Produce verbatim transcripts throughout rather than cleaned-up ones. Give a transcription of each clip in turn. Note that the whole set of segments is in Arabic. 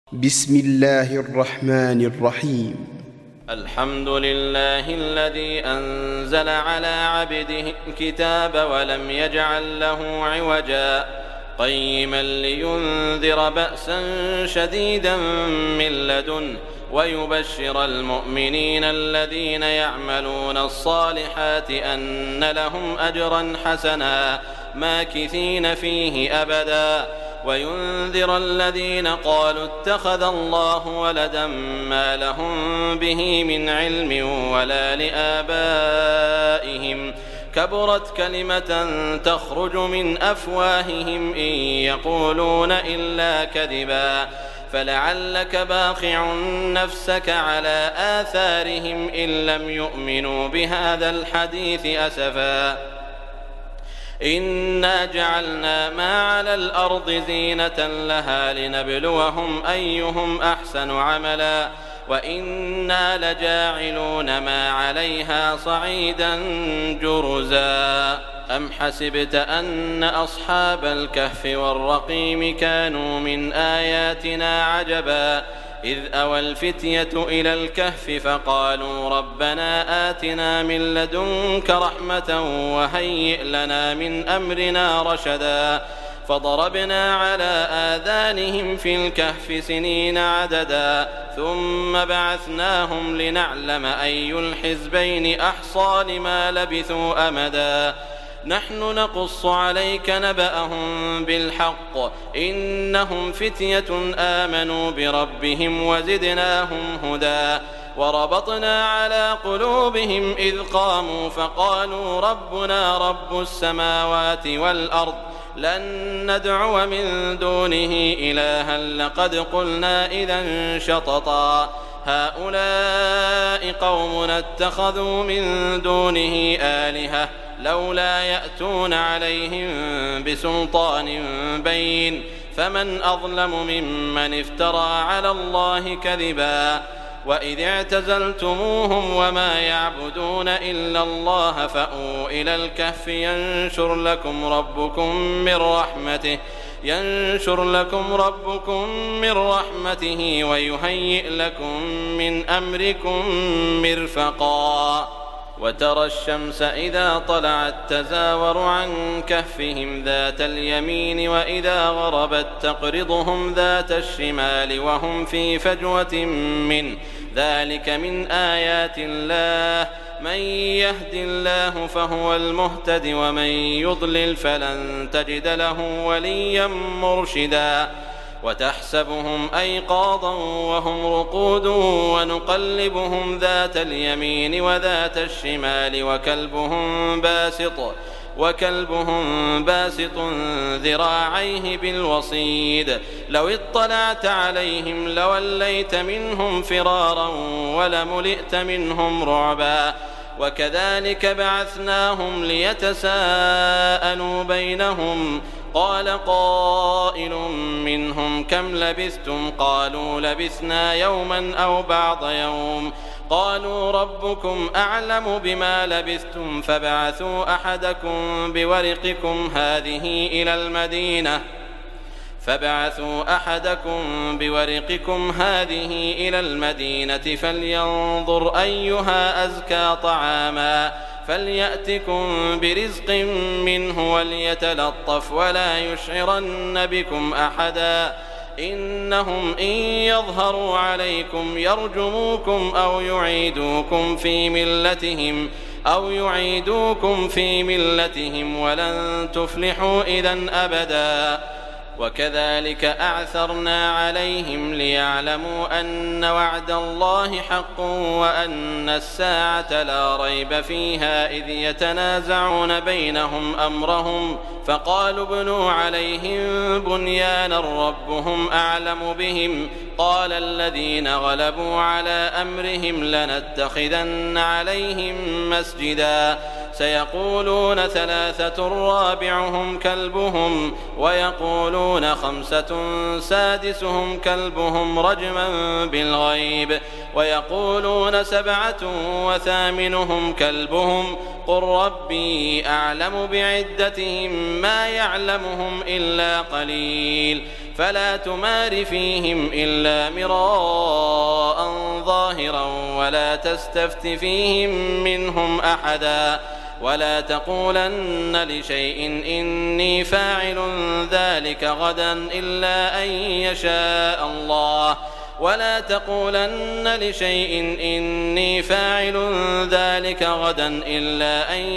بسم الله الرحمن الرحيم. الحمد لله الذي أنزل على عبده الكتاب ولم يجعل له عوجا قيما لينذر بأسا شديدا من لدنه ويبشر المؤمنين الذين يعملون الصالحات أن لهم أجرا حسنا ماكثين فيه أبدا وينذر الذين قالوا اتخذ الله ولدا ما لهم به من علم ولا لآبائهم كبرت كلمة تخرج من أفواههم إن يقولون إلا كذبا فلعلك باخع نفسك على آثارهم إن لم يؤمنوا بهذا الحديث أسفا إنا جعلنا ما على الأرض زينة لها لنبلوهم أيهم أحسن عملا وإنا لجاعلون ما عليها صعيدا جرزا أم حسبت أن أصحاب الكهف والرقيم كانوا من آياتنا عجبا إذ أوى الفتية إلى الكهف فقالوا ربنا آتنا من لدنك رحمة وهيئ لنا من أمرنا رشدا فضربنا على آذانهم في الكهف سنين عددا ثم بعثناهم لنعلم أي الحزبين أحصى لما لبثوا أمدا نحن نقص عليك نبأهم بالحق إنهم فتية آمنوا بربهم وزدناهم هدى وربطنا على قلوبهم إذ قاموا فقالوا ربنا رب السماوات والأرض لن ندعو من دونه إلها لقد قلنا إذا شططا هؤلاء قومنا اتخذوا من دونه آلهة لولا يأتون عليهم بسلطان بين فمن أظلم ممن افترى على الله كذبا وإذ اعتزلتموهم وما يعبدون إلا الله فأووا إلى الكهف ينشر لكم ربكم من رحمته ينشر لكم ربكم من رحمته ويهيئ لكم من أمركم مرفقا وترى الشمس إذا طلعت تزاور عن كهفهم ذات اليمين وإذا غربت تقرضهم ذات الشمال وهم في فجوة منه ذلك من آيات الله من يهد الله فهو المهتد ومن يضلل فلن تجد له وليا مرشدا وتحسبهم أيقاظا وهم رقود ونقلبهم ذات اليمين وذات الشمال وكلبهم باسط وكلبهم باسط ذراعيه بالوصيد لو اطلعت عليهم لوليت منهم فرارا ولملئت منهم رعبا وكذلك بعثناهم ليتساءلوا بينهم قال قائل منهم كم لبثتم قالوا لبثنا يوما أو بعض يوم قالوا ربكم أعلم بما لبثتم فبعثوا أحدكم بورقكم هذه إلى المدينة فبعثوا أحدكم بورقكم هذه إلى المدينة فلينظر أيها أزكى طعاما فليأتكم برزق منه وليتلطف ولا يشعرن بكم أحدا إنهم إن يظهروا عليكم يرجموكم أو يعيدوكم في ملتهم أو يعيدوكم في ملتهم ولن تفلحوا إذن أبدا وكذلك أعثرنا عليهم ليعلموا أن وعد الله حق وأن الساعة لا ريب فيها إذ يتنازعون بينهم أمرهم فقالوا ابنوا عليهم بنيانا ربهم أعلم بهم قال الذين غلبوا على أمرهم لنتخذن عليهم مسجدا سيقولون ثلاثة رابعهم كلبهم ويقولون خمسة سادسهم كلبهم رجما بالغيب ويقولون سبعة وثامنهم كلبهم قل ربي أعلم بعدتهم ما يعلمهم إلا قليل فلا تمار فيهم إلا مراء ظاهرا ولا تستفت فيهم منهم أحدا ولا تقولن لشيء إني فاعل ذلك غدا إلا أن يشاء الله ولا تقولن لشيء إني فاعل ذلك غدا إلا أن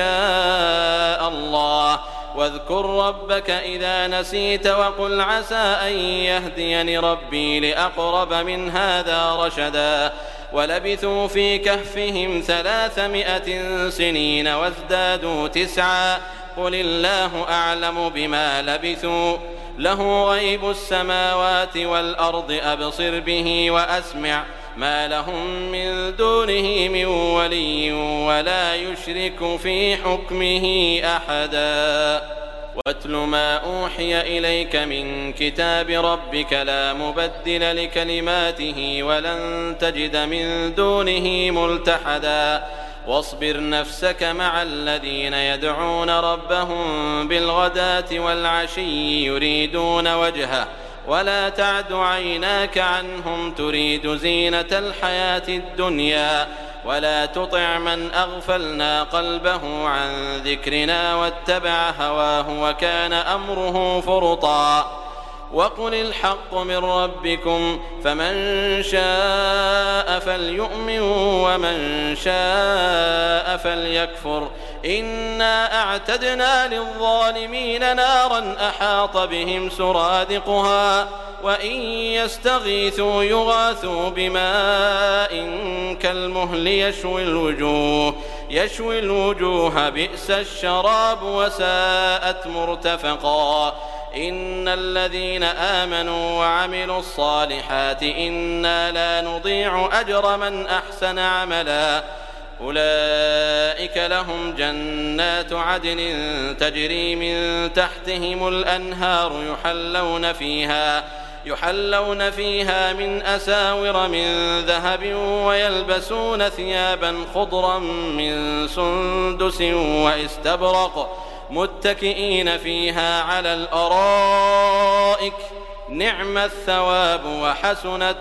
يشاء الله واذكر ربك إذا نسيت وقل عسى أن يهديني ربي لأقرب من هذا رشدا ولبثوا في كهفهم ثلاثمائة سنين وازدادوا تسعا قل الله أعلم بما لبثوا له غيب السماوات والأرض أبصر به وأسمع ما لهم من دونه من ولي ولا يشرك في حكمه أحدا واتل ما أوحي إليك من كتاب ربك لا مبدل لكلماته ولن تجد من دونه ملتحدا واصبر نفسك مع الذين يدعون ربهم بالغداة والعشي يريدون وجهه ولا تعد عيناك عنهم تريد زينة الحياة الدنيا ولا تطع من أغفلنا قلبه عن ذكرنا واتبع هواه وكان أمره فرطا وقل الحق من ربكم فمن شاء فليؤمن ومن شاء فليكفر إنا أعتدنا للظالمين نارا أحاط بهم سرادقها وإن يستغيثوا يغاثوا بماء كالمهل يشوي الوجوه يشوي الوجوه بئس الشراب وساءت مرتفقا إن الذين آمنوا وعملوا الصالحات إنا لا نضيع أجر من أحسن عملا أولئك لهم جنات عدن تجري من تحتهم الأنهار يحلون فيها يحلون فيها من أساور من ذهب ويلبسون ثيابا خضرا من سندس واستبرق متكئين فيها على الأرائك نعم الثواب وحسنت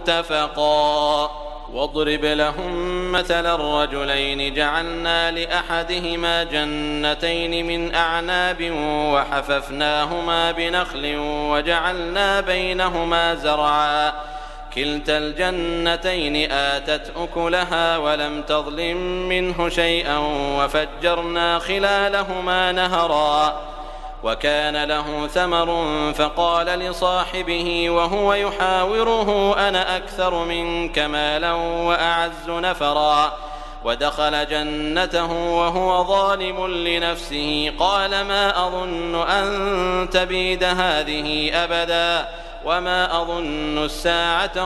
مرتفقا واضرب لهم مثل الرجلين جعلنا لأحدهما جنتين من أعناب وحففناهما بنخل وجعلنا بينهما زرعا كلتا الجنتين آتت أكلها ولم تظلم منه شيئا وفجرنا خلالهما نهرا وكان له ثمر فقال لصاحبه وهو يحاوره أنا أكثر منك مالا وأعز نفرا ودخل جنته وهو ظالم لنفسه قال ما أظن أن تبيد هذه أبدا وما أظن الساعة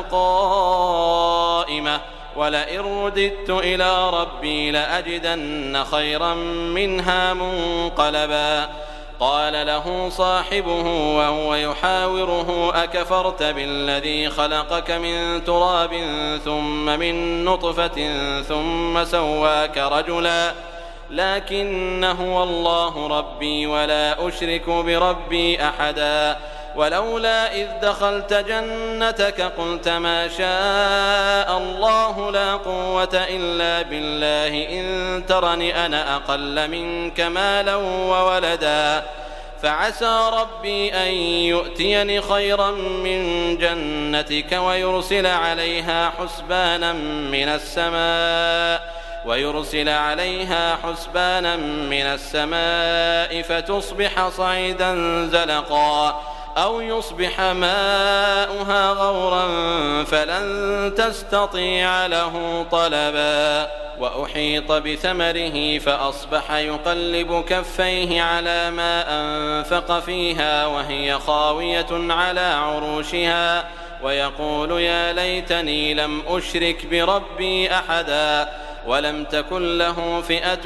قائمة ولئن رددت إلى ربي لأجدن خيرا منها منقلبا قال له صاحبه وهو يحاوره أكفرت بالذي خلقك من تراب ثم من نطفة ثم سواك رجلا لكن هو الله ربي ولا أشرك بربي أحدا ولولا إذ دخلت جنتك قلت ما شاء الله لا قوة إلا بالله إن ترني أنا أقل منك مالا وولدا فعسى ربي أن يؤتيني خيرا من جنتك ويرسل عليها حسبانا من السماء ويرسل عليها حسبانا من السماء فتصبح صعيدا زلقا أو يصبح ماؤها غورا فلن تستطيع له طلبا وأحيط بثمره فأصبح يقلب كفيه على ما أنفق فيها وهي خاوية على عروشها ويقول يا ليتني لم أشرك بربي أحدا ولم تكن له فئة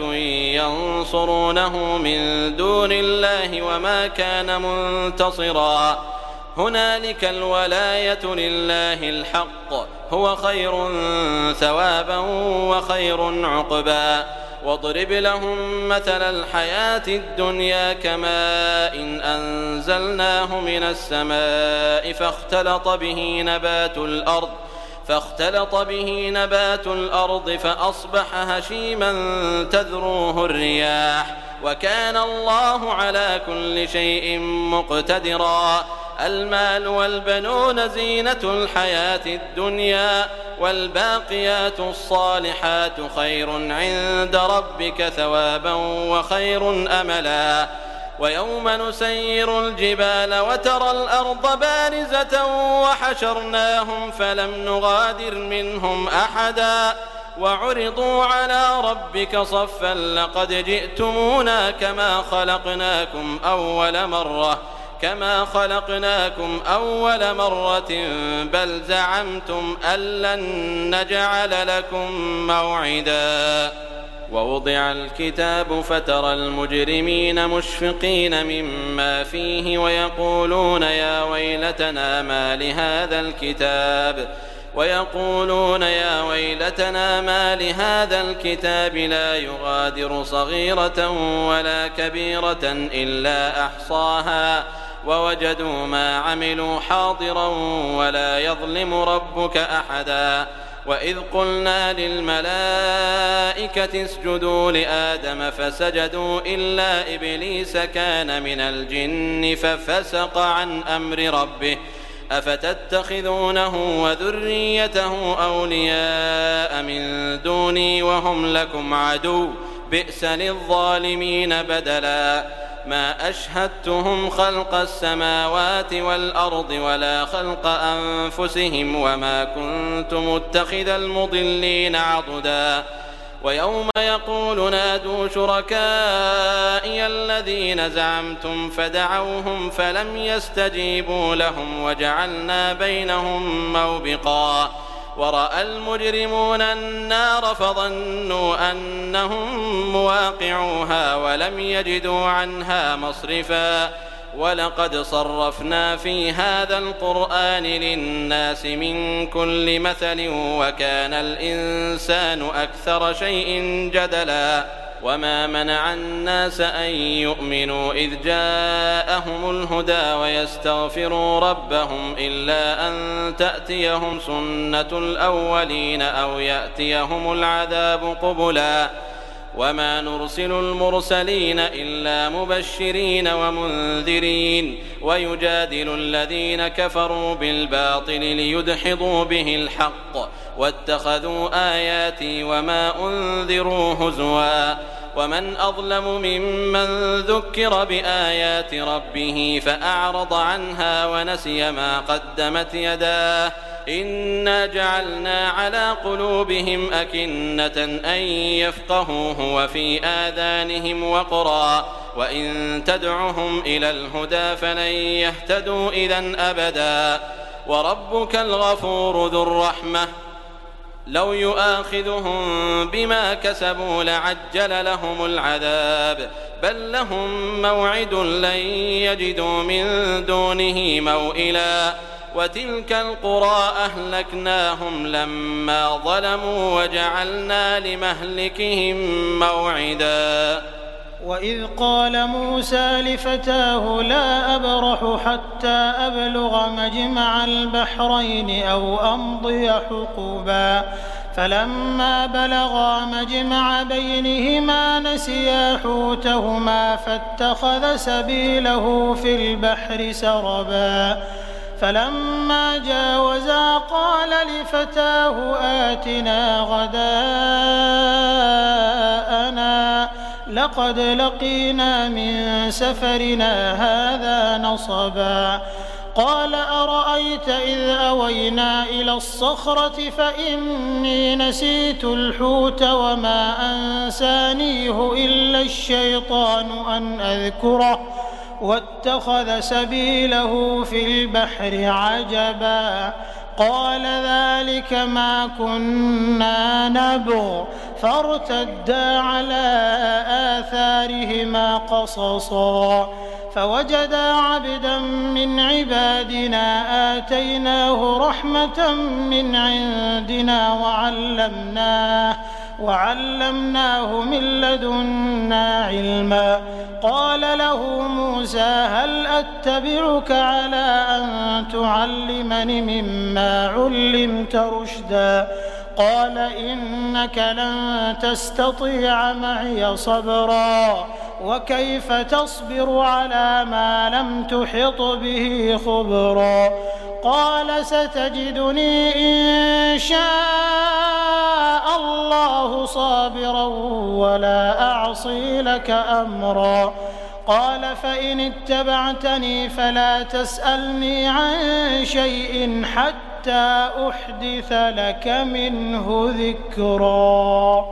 ينصرونه من دون الله وما كان منتصرا هنالك الولاية لله الحق هو خير ثوابا وخير عقبا واضرب لهم مثل الحياة الدنيا كماء إن أنزلناه من السماء فاختلط به نبات الأرض فاختلط به نبات الأرض فأصبح هشيما تذروه الرياح وكان الله على كل شيء مقتدرا. المال والبنون زينة الحياة الدنيا والباقيات الصالحات خير عند ربك ثوابا وخير أملا. ويوم نسير الجبال وترى الأرض بارزة وحشرناهم فلم نغادر منهم أحدا وعرضوا على ربك صفا لقد جئتمونا كما خلقناكم أول مرة كما خلقناكم أول مرة بل زعمتم أن لن نجعل لكم موعدا. ووضع الكتاب فترى المجرمين مشفقين مما فيه ويقولون يا ويلتنا ما لهذا الكتاب ويقولون يا ويلتنا ما لهذا الكتاب لا يغادر صغيرة ولا كبيرة إلا أحصاها ووجدوا ما عملوا حاضرا ولا يظلم ربك أحدا. وإذ قلنا للملائكة اسجدوا لآدم فسجدوا إلا إبليس كان من الجن ففسق عن أمر ربه أفتتخذونه وذريته أولياء من دوني وهم لكم عدو بئس للظالمين بدلا. ما أشهدتهم خلق السماوات والأرض ولا خلق أنفسهم وما كنت متخذ المضلين عضدا. ويوم يقول نادوا شركائي الذين زعمتم فدعوهم فلم يستجيبوا لهم وجعلنا بينهم موبقا. ورأى المجرمون النار فظنوا أنهم مواقعوها ولم يجدوا عنها مصرفا. ولقد صرفنا في هذا القرآن للناس من كل مثل وكان الإنسان أكثر شيء جدلا. وما منع الناس أن يؤمنوا إذ جاءهم الهدى ويستغفروا ربهم إلا أن تأتيهم سنة الأولين أو يأتيهم العذاب قبلا. وما نرسل المرسلين إلا مبشرين ومنذرين ويجادل الذين كفروا بالباطل ليدحضوا به الحق واتخذوا آياتي وما أنذروا هزوا. ومن أظلم ممن ذكر بآيات ربه فأعرض عنها ونسي ما قدمت يداه إنا جعلنا على قلوبهم أكنة أن يفقهوه وفي آذانهم وقرا وإن تدعهم إلى الهدى فلن يهتدوا إذن أبدا. وربك الغفور ذو الرحمة لو يؤاخذهم بما كسبوا لعجل لهم العذاب بل لهم موعد لن يجدوا من دونه موئلا. وتلك القرى أهلكناهم لما ظلموا وجعلنا لمهلكهم موعدا. وإذ قال موسى لفتاه لا أبرح حتى أبلغ مجمع البحرين أو أمضي حقبا فلما بلغا مجمع بينهما نسيا حوتهما فاتخذ سبيله في البحر سربا فلما جاوزا قال لفتاه آتنا غداءنا لقد لقينا من سفرنا هذا نصبا. قال أرأيت إذ أوينا إلى الصخرة فإني نسيت الحوت وما أنسانيه إلا الشيطان أن أذكره واتخذ سبيله في البحر عجبا. قال ذلك ما كنا نبغ فارتدا على آثارهما قصصا فوجدا عبدا من عبادنا آتيناه رحمة من عندنا وعلمناه وعلمناه من لدنا علما. قال له موسى هل أتبعك على أن تعلمني مما علمت رشدا قال إنك لن تستطيع معي صبرا وكيف تصبر على ما لم تحط به خبرا قال ستجدني إن شاء الله صابرا ولا أعصي لك أمرا قال فإن اتبعتني فلا تسألني عن شيء حتى أحدث لك منه ذكرا.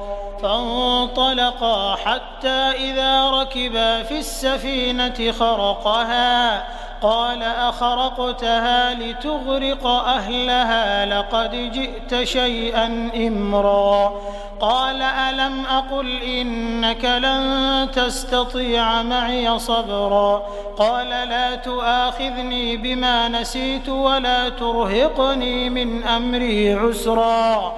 فانطلقا حتى إذا ركبا في السفينة خرقها قال أخرقتها لتغرق أهلها لقد جئت شيئا إمرا قال ألم أقل إنك لن تستطيع معي صبرا قال لا تؤاخذني بما نسيت ولا ترهقني من أمري عسرا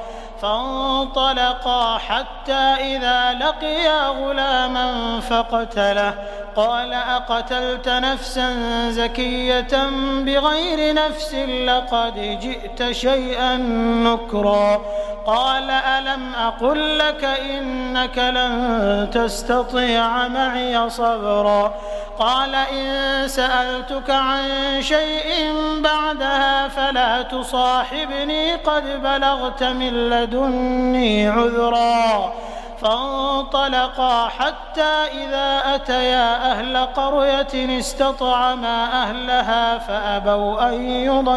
فانطلقا حتى إذا لقيا غلاما فقتله قال أقتلت نفسا زكية بغير نفس لقد جئت شيئا نكرا قال ألم أقل لك إنك لن تستطيع معي صبرا قال إن سألتك عن شيء بعدها فلا تصاحبني قد بلغت من لدني عذرا فانطلقا حتى إذا أتيا أهل قرية استطعما أهلها فأبوا أن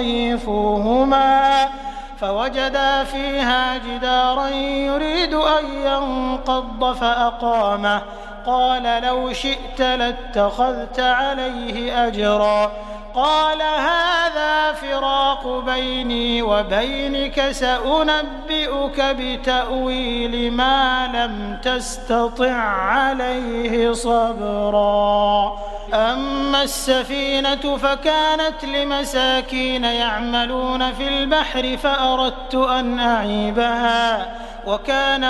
يضيفوهما فوجدا فيها جدارا يريد أن ينقض فأقامه قال لو شئت لاتخذت عليه أجرا قال هذا فراق بيني وبينك سأنبئك بتأويل ما لم تستطع عليه صبرا أما السفينة فكانت لمساكين يعملون في البحر فأردت أن أعيبها وكان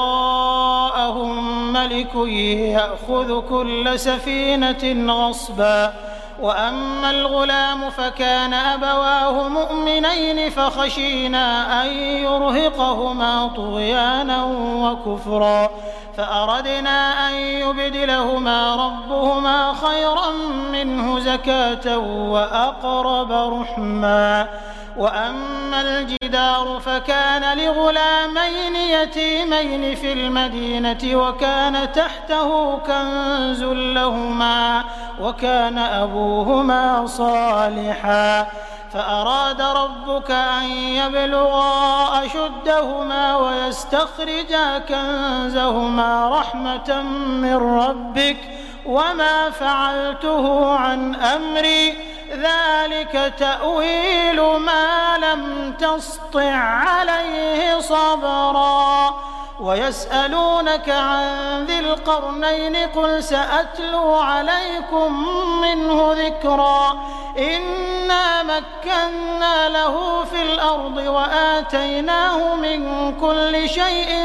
وراءهم ملك يأخذ كل سفينة غصبا وأما الغلام فكان أبواه مؤمنين فخشينا أن يرهقهما طغيانا وكفرا فأردنا أن يبدلهما ربهما خيرا منه زكاة وأقرب رحما وأما الجدار فكان لغلامين يتيمين في المدينة وكان تحته كنز لهما وكان أبوهما صالحا فأراد ربك أن يبلغا أشدهما ويستخرجا كنزهما رحمة من ربك وما فعلته عن أمري ذلك تأويل ما لم تسطع عليه صبرا ويسألونك عن ذي القرنين قل سأتلو عليكم منه ذكرا إنا مكنا له في الأرض وآتيناه من كل شيء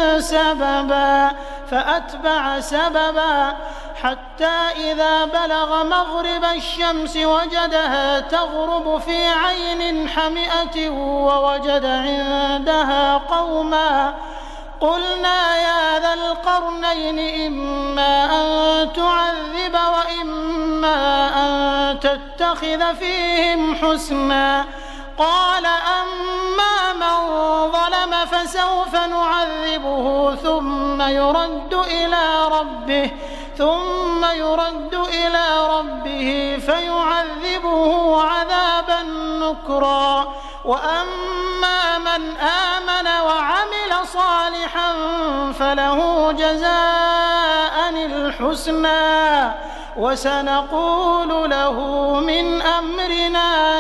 سببا فأتبع سببا حتى إذا بلغ مغرب الشمس وجدها تغرب في عين حمئة ووجد عندها قوما قلنا يا ذا القرنين إما أن تعذب وإما أن تتخذ فيهم حسنا قال أما من ظلم فسوف نعذبه ثم يرد إلى ربه ثم يرد إلى ربه فيعذبه عذابا نكرا وأما من آمن وعمل صالحا فله جزاء الحسنى وسنقول له من أمرنا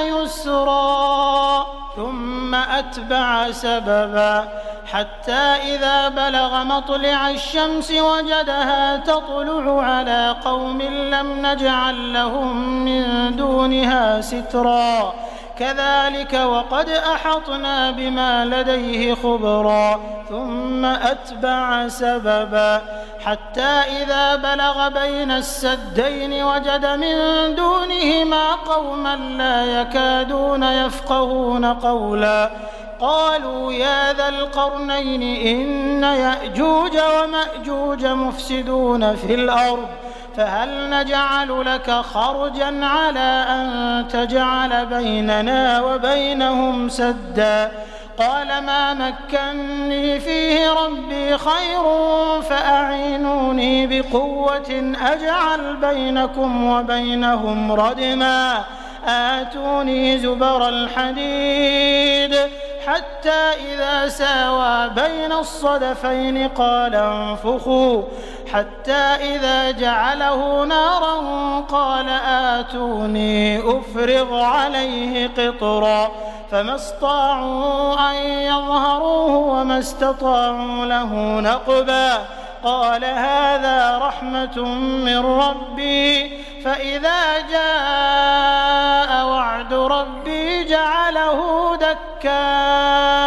يسرا ثم أتبع سببا حتى إذا بلغ مطلع الشمس وجدها تطلع على قوم لم نجعل لهم من دونها سترا كذلك وقد أحطنا بما لديه خبرا ثم أتبع سببا حتى إذا بلغ بين السدين وجد من دونهما قوما لا يكادون يفقهون قولا قالوا يا ذا القرنين إن يأجوج ومأجوج مفسدون في الأرض فهل نجعل لك خرجا على أن تجعل بيننا وبينهم سدا قال ما مكني فيه ربي خير فأعينوني بقوة أجعل بينكم وبينهم ردما آتوني زبر الحديد حتى إذا ساوى بين الصدفين قال انفخوا حتى إذا جعله نارا قال آتوني أفرغ عليه قطرا فما استطاعوا أن يظهروه وما استطاعوا له نقبا قال هذا رحمة من ربي فإذا جاء وعد ربي جعله دكا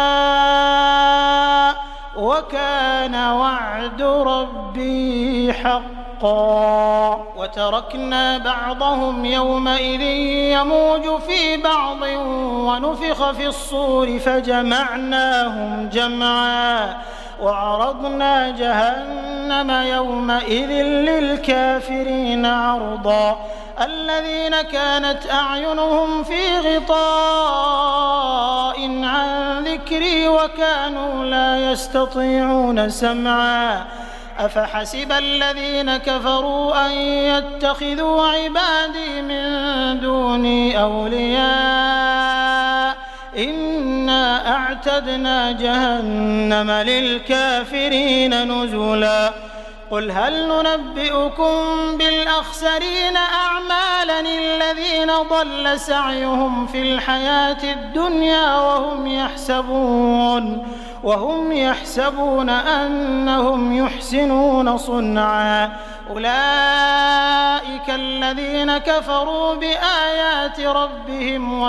وكان وعد ربي حقا وتركنا بعضهم يومئذ يموج في بعض ونفخ في الصور فجمعناهم جمعا وعرضنا جهنم يومئذ للكافرين عرضا الذين كانت أعينهم في غطاء عن ذكري وكانوا لا يستطيعون سمعا أفحسب الذين كفروا أن يتخذوا عبادي من دوني أولياء إنا أعتدنا جهنم للكافرين نزلا قل هل ننبئكم بالأخسرين أعمالا الذين ضل سعيهم في الحياة الدنيا وهم يحسبون وهم يحسبون أنهم يحسنون صنعا أولئك الذين كفروا بآيات ربهم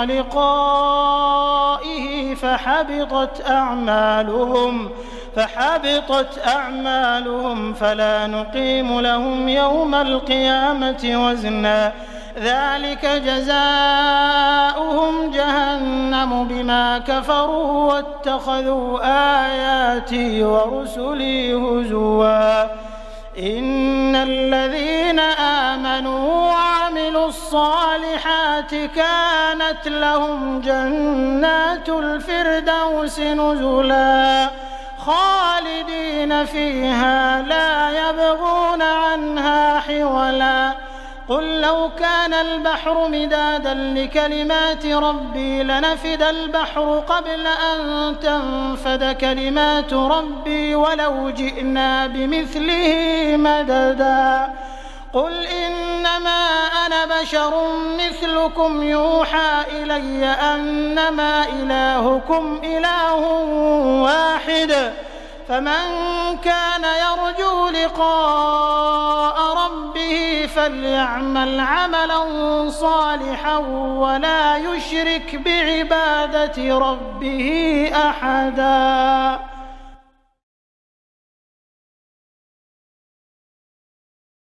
ولقائه فحبطت أعمالهم فحبطت أعمالهم فلا نقيم لهم يوم القيامة وزنا ذلك جزاؤهم جهنم بما كفروا واتخذوا آياتي ورسلي هزوا إن الذين آمنوا وعملوا الصالحات كانت لهم جنات الفردوس نزلا خالدين فيها لا يبغون عنها حولا قل لو كان البحر مدادا لكلمات ربي لنفد البحر قبل أن تنفد كلمات ربي ولو جئنا بمثله مددا قل إنما أنا بشر مثلكم يوحى إلي أنما إلهكم إله واحد فمن كان يرجو لقاء ربه فليعمل عملا صالحا ولا يشرك بعبادة ربه أحدا.